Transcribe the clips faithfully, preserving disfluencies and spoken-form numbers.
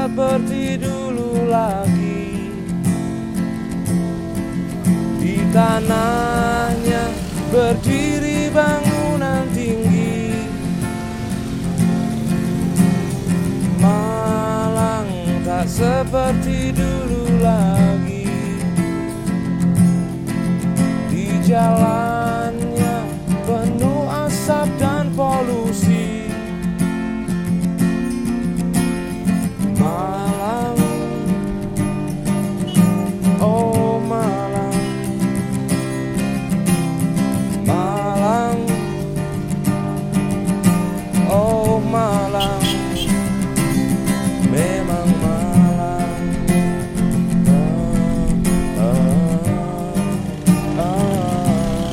seperti dulu lagi. Di tanahnya berdiri bangunan tinggi. Malang tak seperti dulu lagi. Di jalannya penuh asap dan polusi. Malang, oh Malang, Malang, oh Malang, memang Malang. Ah, ah, ah.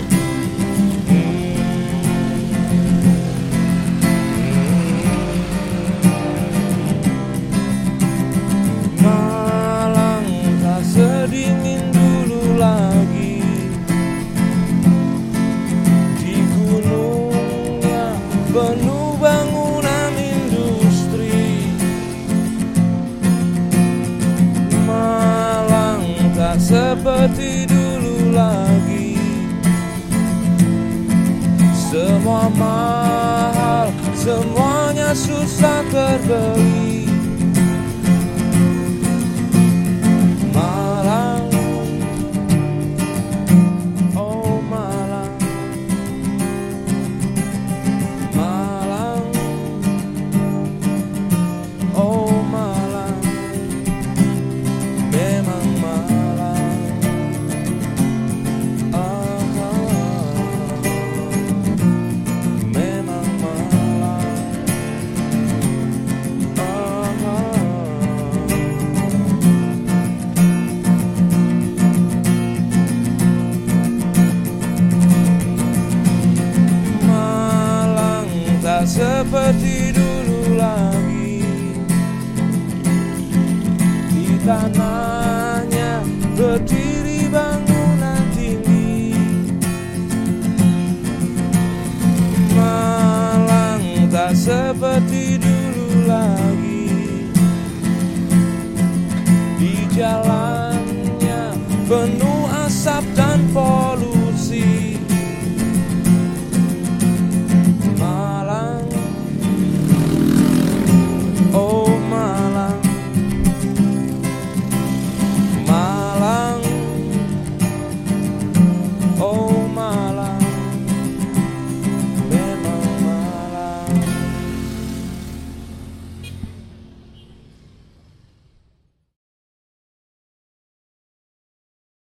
Malang tak sedingin dulu lagi. Di gunungnya penuh bangunan industri. Malang tak seperti dulu lagi. Semua mahal, semuanya susah terbeli. Malang, oh Malang, Malang, oh Malang, memang Malang. Ah, ah, memang Malang. Ah, ah. Malang tak seperti dulu lagi. Di tanahnya berdiri bangunan tinggi. Malang tak seperti dulu lagi.